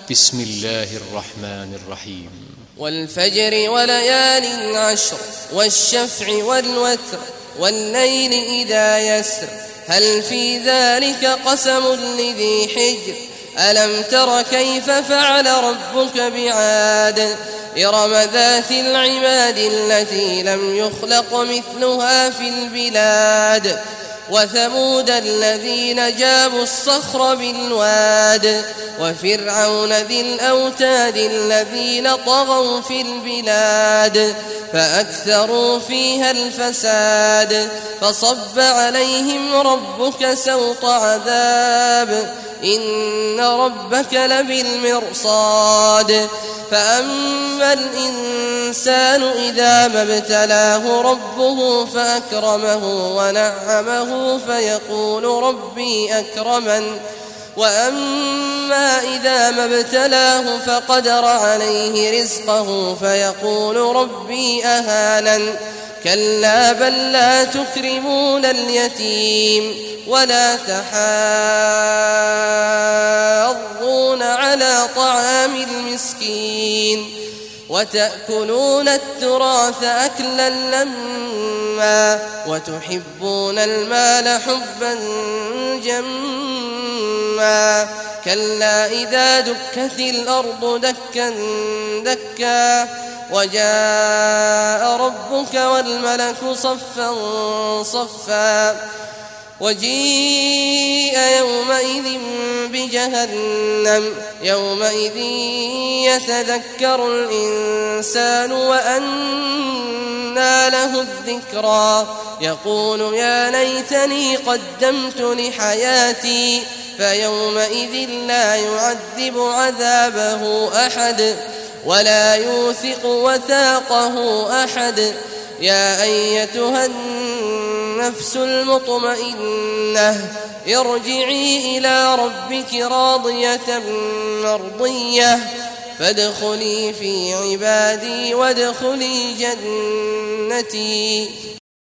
بسم الله الرحمن الرحيم. والفجر وليال عشر والشفع والوتر والليل إذا يسر هل في ذلك قسم لذي حجر ألم تر كيف فعل ربك بعاد إرم ذات العماد التي لم يخلق مثلها في البلاد وثمود الذين جابوا الصخر بالواد وفرعون ذي الأوتاد الذين طغوا في البلاد فأكثروا فيها الفساد فصب عليهم ربك سوط عذاب إن ربك لبالمرصاد فأما الإنسان إذا ما ابتلاه ربه فأكرمه ونعمه فيقول ربي أكرمن وأما إذا ما ابتلاه فقدر عليه رزقه فيقول ربي أهانن كلا بل لا تكرمون اليتيم ولا تحاضون على طعام المسكين وتأكلون التراث أكلا لما وتحبون المال حبا جما كلا إذا دكت الأرض دكا دكا وجاء ربك والملك صفا صفا وجيء يومئذ بجهنم يومئذ يتذكر الإنسان وأنى له الذكرى يقول يا ليتني قدمت لحياتي فيومئذ لا يعذب عذابه أحد ولا يوثق وثاقه أحد يا أيتها النفس المطمئنة ارجعي إلى ربك راضية مرضية فادخلي في عبادي وادخلي جنتي.